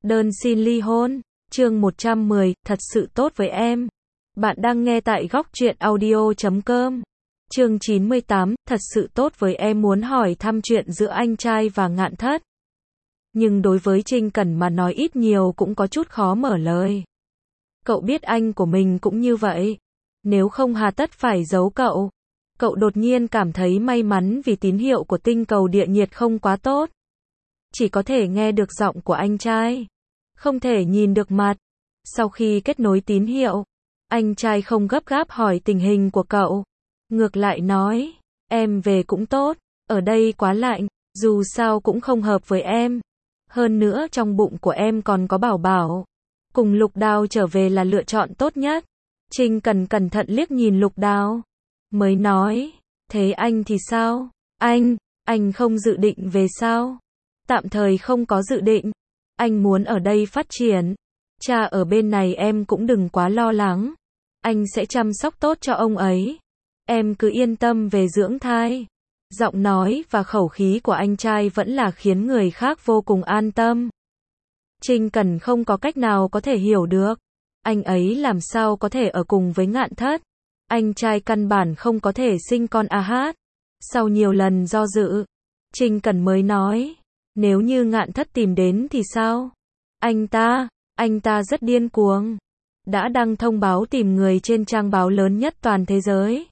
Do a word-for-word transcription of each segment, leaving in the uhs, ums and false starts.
Đơn xin ly hôn, chương một trăm mười, thật sự tốt với em. Bạn đang nghe tại góc truyện audio chấm com. Chương chín mươi tám, thật sự tốt với em muốn hỏi thăm chuyện giữa anh trai và Ngạn Thất. Nhưng đối với Trinh Cẩn mà nói ít nhiều cũng có chút khó mở lời. Cậu biết anh của mình cũng như vậy. Nếu không hà tất phải giấu cậu. Cậu đột nhiên cảm thấy may mắn vì tín hiệu của tinh cầu địa nhiệt không quá tốt. Chỉ có thể nghe được giọng của anh trai. Không thể nhìn được mặt. Sau khi kết nối tín hiệu, anh trai không gấp gáp hỏi tình hình của cậu. Ngược lại nói, em về cũng tốt, ở đây quá lạnh, dù sao cũng không hợp với em. Hơn nữa trong bụng của em còn có bảo bảo. Cùng Lục Đào trở về là lựa chọn tốt nhất. Trinh cần cẩn thận liếc nhìn Lục Đào. Mới nói, thế anh thì sao? Anh, anh không dự định về sao? Tạm thời không có dự định. Anh muốn ở đây phát triển. Cha ở bên này em cũng đừng quá lo lắng. Anh sẽ chăm sóc tốt cho ông ấy. Em cứ yên tâm về dưỡng thai. Giọng nói và khẩu khí của anh trai vẫn là khiến người khác vô cùng an tâm. Trinh Cần không có cách nào có thể hiểu được. Anh ấy làm sao có thể ở cùng với Ngạn Thất. Anh trai căn bản không có thể sinh con a hát. Sau nhiều lần do dự, Trinh Cần mới nói, nếu như Ngạn Thất tìm đến thì sao? Anh ta, anh ta rất điên cuồng. Đã đăng thông báo tìm người trên trang báo lớn nhất toàn thế giới.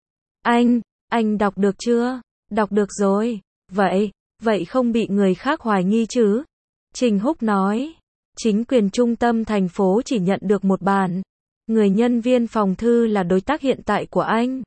Anh, anh đọc được chưa? Đọc được rồi. Vậy, vậy không bị người khác hoài nghi chứ? Trình Húc nói, chính quyền trung tâm thành phố chỉ nhận được một bản. Người nhân viên phòng thư là đối tác hiện tại của anh.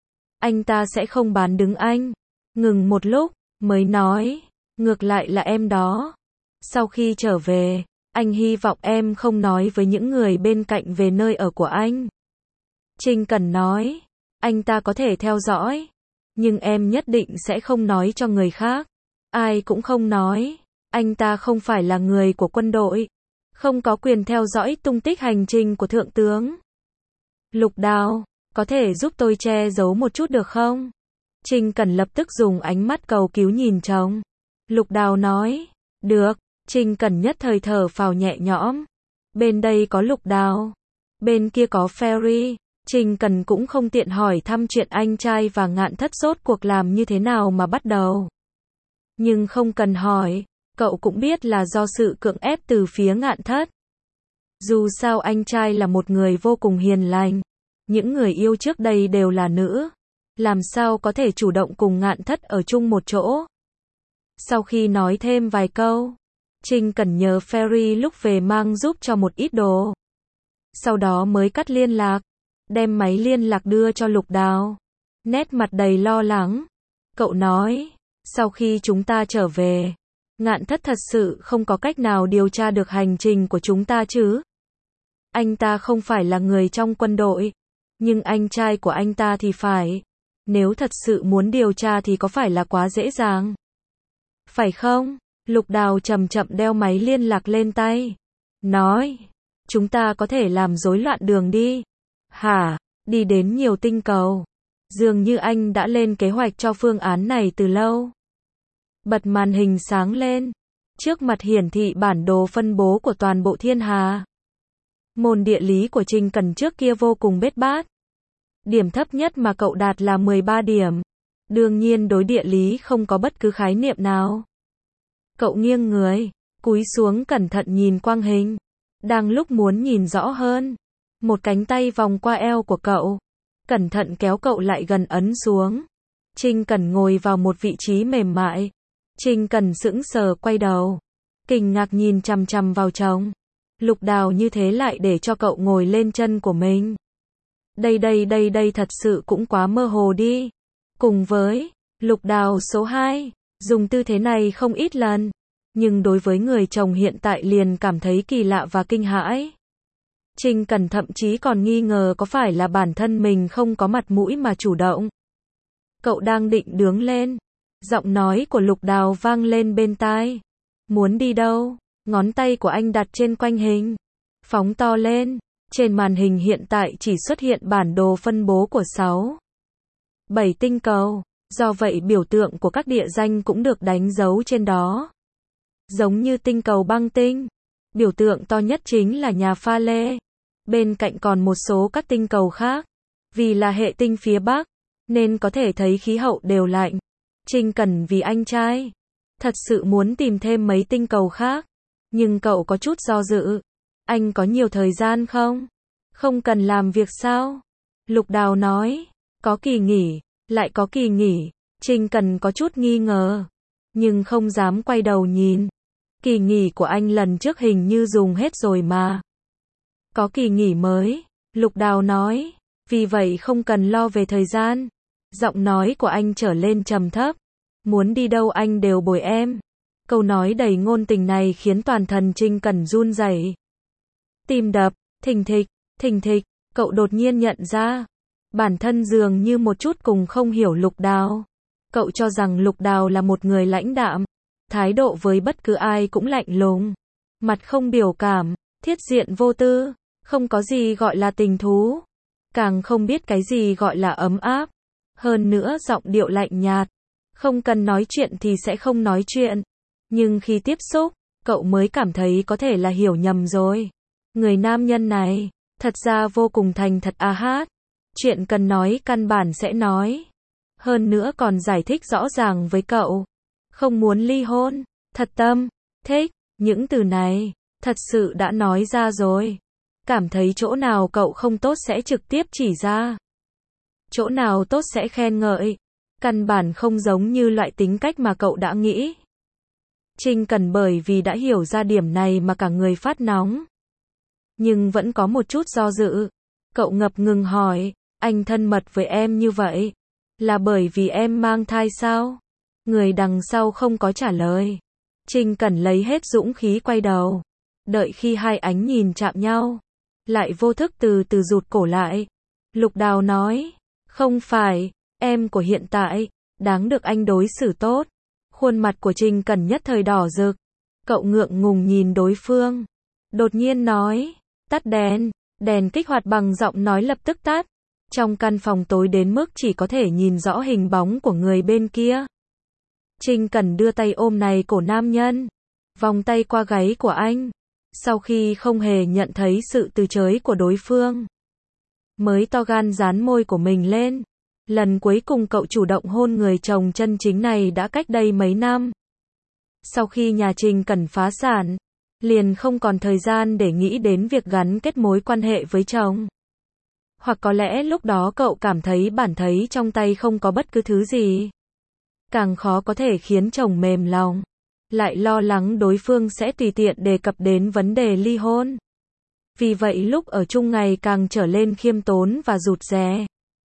Anh ta sẽ không bán đứng anh. Ngừng một lúc, mới nói, ngược lại là em đó. Sau khi trở về, anh hy vọng em không nói với những người bên cạnh về nơi ở của anh. Trinh Cần nói, anh ta có thể theo dõi, nhưng em nhất định sẽ không nói cho người khác. Ai cũng không nói, anh ta không phải là người của quân đội, không có quyền theo dõi tung tích hành trình của thượng tướng. Lục Đào, có thể giúp tôi che giấu một chút được không? Trinh Cần lập tức dùng ánh mắt cầu cứu nhìn chồng. Lục Đào nói, được. Trinh Cần nhất thời thở phào nhẹ nhõm. Bên đây có Lục Đào, bên kia có Ferry. Trinh Cần cũng không tiện hỏi thăm chuyện anh trai và Ngạn Thất rốt cuộc làm như thế nào mà bắt đầu. Nhưng không cần hỏi, cậu cũng biết là do sự cưỡng ép từ phía Ngạn Thất. Dù sao anh trai là một người vô cùng hiền lành. Những người yêu trước đây đều là nữ. Làm sao có thể chủ động cùng Ngạn Thất ở chung một chỗ? Sau khi nói thêm vài câu, Trinh Cần nhờ Ferry lúc về mang giúp cho một ít đồ. Sau đó mới cắt liên lạc, đem máy liên lạc đưa cho Lục Đào. Nét mặt đầy lo lắng. Cậu nói, sau khi chúng ta trở về, Ngạn Thất thật sự không có cách nào điều tra được hành trình của chúng ta chứ? Anh ta không phải là người trong quân đội, nhưng anh trai của anh ta thì phải. Nếu thật sự muốn điều tra thì có phải là quá dễ dàng? Phải không? Lục Đào chậm chậm đeo máy liên lạc lên tay. Nói, chúng ta có thể làm rối loạn đường đi. Hả? Đi đến nhiều tinh cầu. Dường như anh đã lên kế hoạch cho phương án này từ lâu. Bật màn hình sáng lên. Trước mặt hiển thị bản đồ phân bố của toàn bộ thiên hà. Môn địa lý của Trinh Cần trước kia vô cùng bết bát. Điểm thấp nhất mà cậu đạt là mười ba điểm. Đương nhiên đối địa lý không có bất cứ khái niệm nào. Cậu nghiêng người, cúi xuống cẩn thận nhìn quang hình. Đang lúc muốn nhìn rõ hơn, một cánh tay vòng qua eo của cậu, cẩn thận kéo cậu lại gần ấn xuống. Trinh Cần ngồi vào một vị trí mềm mại. Trinh Cần sững sờ quay đầu, kinh ngạc nhìn chằm chằm vào chồng. Lục Đào như thế lại để cho cậu ngồi lên chân của mình. Đây đây đây đây thật sự cũng quá mơ hồ đi. Cùng với Lục Đào số hai, dùng tư thế này không ít lần, nhưng đối với người chồng hiện tại liền cảm thấy kỳ lạ và kinh hãi. Trinh Cần thậm chí còn nghi ngờ có phải là bản thân mình không có mặt mũi mà chủ động. Cậu đang định đứng lên, giọng nói của Lục Đào vang lên bên tai. Muốn đi đâu? Ngón tay của anh đặt trên quanh hình, phóng to lên. Trên màn hình hiện tại chỉ xuất hiện bản đồ phân bố của sáu, bảy tinh cầu. Do vậy biểu tượng của các địa danh cũng được đánh dấu trên đó. Giống như tinh cầu băng tinh, Biểu tượng to nhất chính là nhà pha lê. Bên cạnh còn một số các tinh cầu khác. Vì là hệ tinh phía Bắc, nên có thể thấy khí hậu đều lạnh. Trinh Cần vì anh trai, thật sự muốn tìm thêm mấy tinh cầu khác. Nhưng cậu có chút do dự. Anh có nhiều thời gian không? Không cần làm việc sao? Lục Đào nói. Có kỳ nghỉ, lại có kỳ nghỉ. Trinh Cần có chút nghi ngờ. Nhưng không dám quay đầu nhìn. Kỳ nghỉ của anh lần trước hình như dùng hết rồi mà. Có kỳ nghỉ mới, Lục Đào nói. Vì vậy không cần lo về thời gian. Giọng nói của anh trở lên trầm thấp. Muốn đi đâu anh đều bồi em. Câu nói đầy ngôn tình này khiến toàn thân Trinh Cần run rẩy. Tim đập, thình thịch, thình thịch, cậu đột nhiên nhận ra. Bản thân dường như một chút cùng không hiểu Lục Đào. Cậu cho rằng Lục Đào là một người lãnh đạm. Thái độ với bất cứ ai cũng lạnh lùng. Mặt không biểu cảm, thiết diện vô tư. Không có gì gọi là tình thú. Càng không biết cái gì gọi là ấm áp. Hơn nữa giọng điệu lạnh nhạt. Không cần nói chuyện thì sẽ không nói chuyện. Nhưng khi tiếp xúc, cậu mới cảm thấy có thể là hiểu nhầm rồi. Người nam nhân này, thật ra vô cùng thành thật a hát. Chuyện cần nói căn bản sẽ nói. Hơn nữa còn giải thích rõ ràng với cậu. Không muốn ly hôn, thật tâm, thích, những từ này, thật sự đã nói ra rồi. Cảm thấy chỗ nào cậu không tốt sẽ trực tiếp chỉ ra. Chỗ nào tốt sẽ khen ngợi. Căn bản không giống như loại tính cách mà cậu đã nghĩ. Trinh Cần bởi vì đã hiểu ra điểm này mà cả người phát nóng. Nhưng vẫn có một chút do dự. Cậu ngập ngừng hỏi, anh thân mật với em như vậy, là bởi vì em mang thai sao? Người đằng sau không có trả lời. Trinh Cần lấy hết dũng khí quay đầu. Đợi khi hai ánh nhìn chạm nhau, lại vô thức từ từ rụt cổ lại. Lục Đào nói, không phải, em của hiện tại, đáng được anh đối xử tốt. Khuôn mặt của Trinh Cần nhất thời đỏ rực. Cậu ngượng ngùng nhìn đối phương. Đột nhiên nói, tắt đèn. Đèn kích hoạt bằng giọng nói lập tức tắt. Trong căn phòng tối đến mức chỉ có thể nhìn rõ hình bóng của người bên kia. Trinh Cần đưa tay ôm này cổ nam nhân. Vòng tay qua gáy của anh. Sau khi không hề nhận thấy sự từ chối của đối phương, mới to gan dán môi của mình lên. Lần cuối cùng cậu chủ động hôn người chồng chân chính này đã cách đây mấy năm. Sau khi nhà Trinh Cần phá sản, liền không còn thời gian để nghĩ đến việc gắn kết mối quan hệ với chồng. Hoặc có lẽ lúc đó cậu cảm thấy bản thấy trong tay không có bất cứ thứ gì. Càng khó có thể khiến chồng mềm lòng. Lại lo lắng đối phương sẽ tùy tiện đề cập đến vấn đề ly hôn. Vì vậy lúc ở chung ngày càng trở lên khiêm tốn và rụt rè.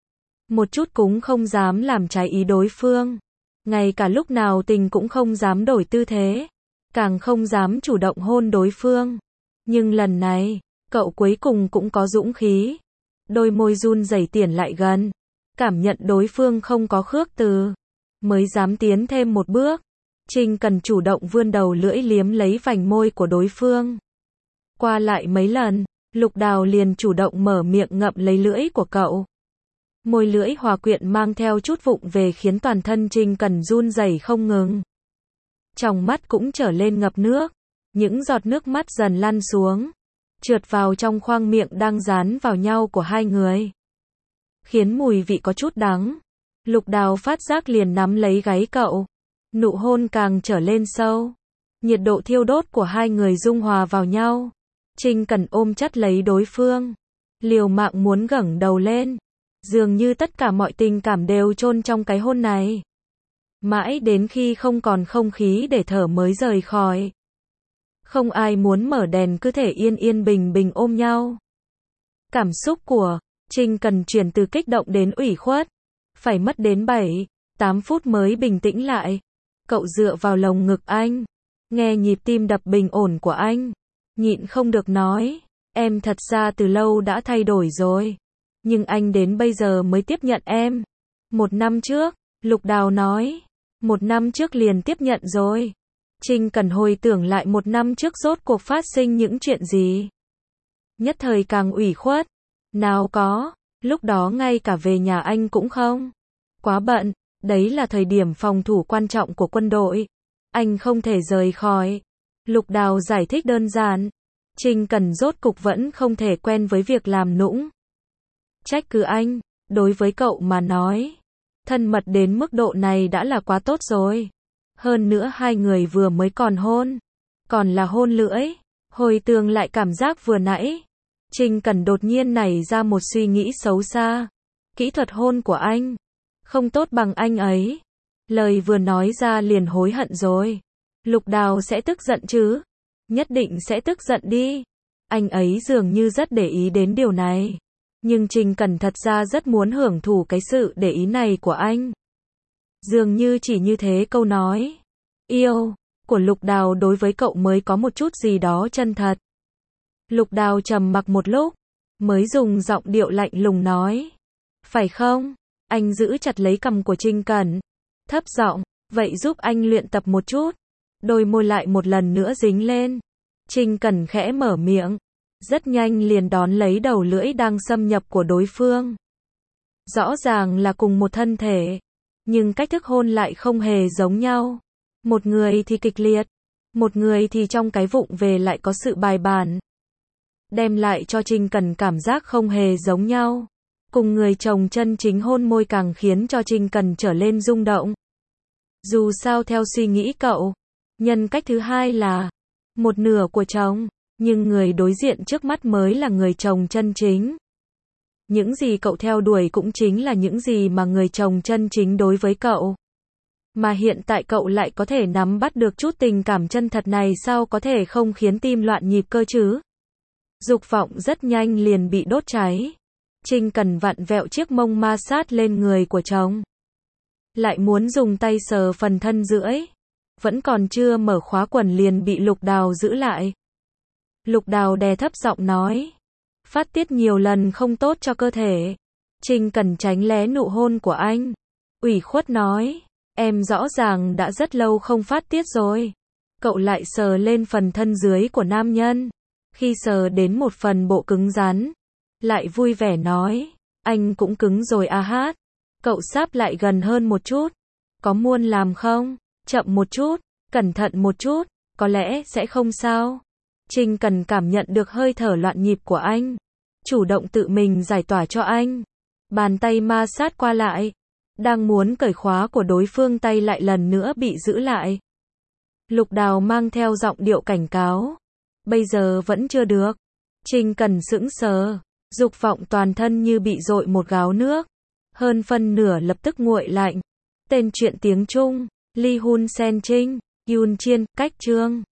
Một chút cũng không dám làm trái ý đối phương. Ngay cả lúc nào tình cũng không dám đổi tư thế. Càng không dám chủ động hôn đối phương. Nhưng lần này, cậu cuối cùng cũng có dũng khí. Đôi môi run rẩy tiến lại gần. Cảm nhận đối phương không có khước từ. Mới dám tiến thêm một bước. Trinh Cần chủ động vươn đầu lưỡi liếm lấy vành môi của đối phương. Qua lại mấy lần, Lục Đào liền chủ động mở miệng ngậm lấy lưỡi của cậu. Môi lưỡi hòa quyện mang theo chút vụng về khiến toàn thân Trinh Cần run rẩy không ngừng. Trong mắt cũng trở lên ngập nước. Những giọt nước mắt dần lăn xuống. Trượt vào trong khoang miệng đang dán vào nhau của hai người. Khiến mùi vị có chút đắng. Lục Đào phát giác liền nắm lấy gáy cậu. Nụ hôn càng trở lên sâu. Nhiệt độ thiêu đốt của hai người dung hòa vào nhau. Trinh Cần ôm chặt lấy đối phương. Liều mạng muốn ngẩng đầu lên. Dường như tất cả mọi tình cảm đều chôn trong cái hôn này. Mãi đến khi không còn không khí để thở mới rời khỏi. Không ai muốn mở đèn, cứ thể yên yên bình bình ôm nhau. Cảm xúc của Trinh Cần chuyển từ kích động đến ủy khuất. Phải mất đến bảy, tám phút mới bình tĩnh lại. Cậu dựa vào lồng ngực anh. Nghe nhịp tim đập bình ổn của anh. Nhịn không được nói. Em thật ra từ lâu đã thay đổi rồi. Nhưng anh đến bây giờ mới tiếp nhận em. Một năm trước, Lục Đào nói. Một năm trước liền tiếp nhận rồi. Trinh Cần hồi tưởng lại một năm trước rốt cuộc phát sinh những chuyện gì. Nhất thời càng ủy khuất. Nào có, lúc đó ngay cả về nhà anh cũng không. Quá bận, đấy là thời điểm phòng thủ quan trọng của quân đội. Anh không thể rời khỏi. Lục Đào giải thích đơn giản. Trình Cẩn rốt cục vẫn không thể quen với việc làm nũng. Trách cứ anh, đối với cậu mà nói, thân mật đến mức độ này đã là quá tốt rồi. Hơn nữa hai người vừa mới còn hôn, còn là hôn lưỡi. Hồi tưởng lại cảm giác vừa nãy, Trình Cẩn đột nhiên nảy ra một suy nghĩ xấu xa. Kỹ thuật hôn của anh không tốt bằng anh ấy. Lời vừa nói ra liền hối hận rồi. Lục Đào sẽ tức giận chứ? Nhất định sẽ tức giận đi. Anh ấy dường như rất để ý đến điều này. Nhưng Trình Cẩn thật ra rất muốn hưởng thụ cái sự để ý này của anh. Dường như chỉ như thế câu nói yêu của Lục Đào đối với cậu mới có một chút gì đó chân thật. Lục Đào trầm mặc một lúc, mới dùng giọng điệu lạnh lùng nói. Phải không? Anh giữ chặt lấy cằm của Trình Cẩn, thấp giọng, vậy giúp anh luyện tập một chút. Đôi môi lại một lần nữa dính lên. Trình Cẩn khẽ mở miệng, rất nhanh liền đón lấy đầu lưỡi đang xâm nhập của đối phương. Rõ ràng là cùng một thân thể, nhưng cách thức hôn lại không hề giống nhau. Một người thì kịch liệt, một người thì trong cái vụng về lại có sự bài bản. Đem lại cho Trình Cẩn cảm giác không hề giống nhau. Cùng người chồng chân chính hôn môi càng khiến cho Trình Cẩn trở lên rung động. Dù sao theo suy nghĩ cậu, nhân cách thứ hai là một nửa của chồng, nhưng người đối diện trước mắt mới là người chồng chân chính. Những gì cậu theo đuổi cũng chính là những gì mà người chồng chân chính đối với cậu. Mà hiện tại cậu lại có thể nắm bắt được chút tình cảm chân thật này, sao có thể không khiến tim loạn nhịp cơ chứ? Dục vọng rất nhanh liền bị đốt cháy. Trình Cẩn vặn vẹo chiếc mông ma sát lên người của chồng. Lại muốn dùng tay sờ phần thân rưỡi. Vẫn còn chưa mở khóa quần liền bị Lục Đào giữ lại. Lục Đào đè thấp giọng nói. Phát tiết nhiều lần không tốt cho cơ thể. Trình Cẩn tránh né nụ hôn của anh. Ủy khuất nói. Em rõ ràng đã rất lâu không phát tiết rồi. Cậu lại sờ lên phần thân dưới của nam nhân. Khi sờ đến một phần bộ cứng rắn, lại vui vẻ nói. Anh cũng cứng rồi à hát. Cậu sáp lại gần hơn một chút. Có muốn làm không? Chậm một chút, cẩn thận một chút, có lẽ sẽ không sao. Trình Cẩn cảm nhận được hơi thở loạn nhịp của anh. Chủ động tự mình giải tỏa cho anh. Bàn tay ma sát qua lại. Đang muốn cởi khóa của đối phương, tay lại lần nữa bị giữ lại. Lục Đào mang theo giọng điệu cảnh cáo. Bây giờ vẫn chưa được. Trình Cẩn sững sờ. Dục vọng toàn thân như bị dội một gáo nước. Hơn phân nửa lập tức nguội lạnh. Tên truyện tiếng Trung. Lee Hun Sen Trinh, Yoon Chiên, cách chương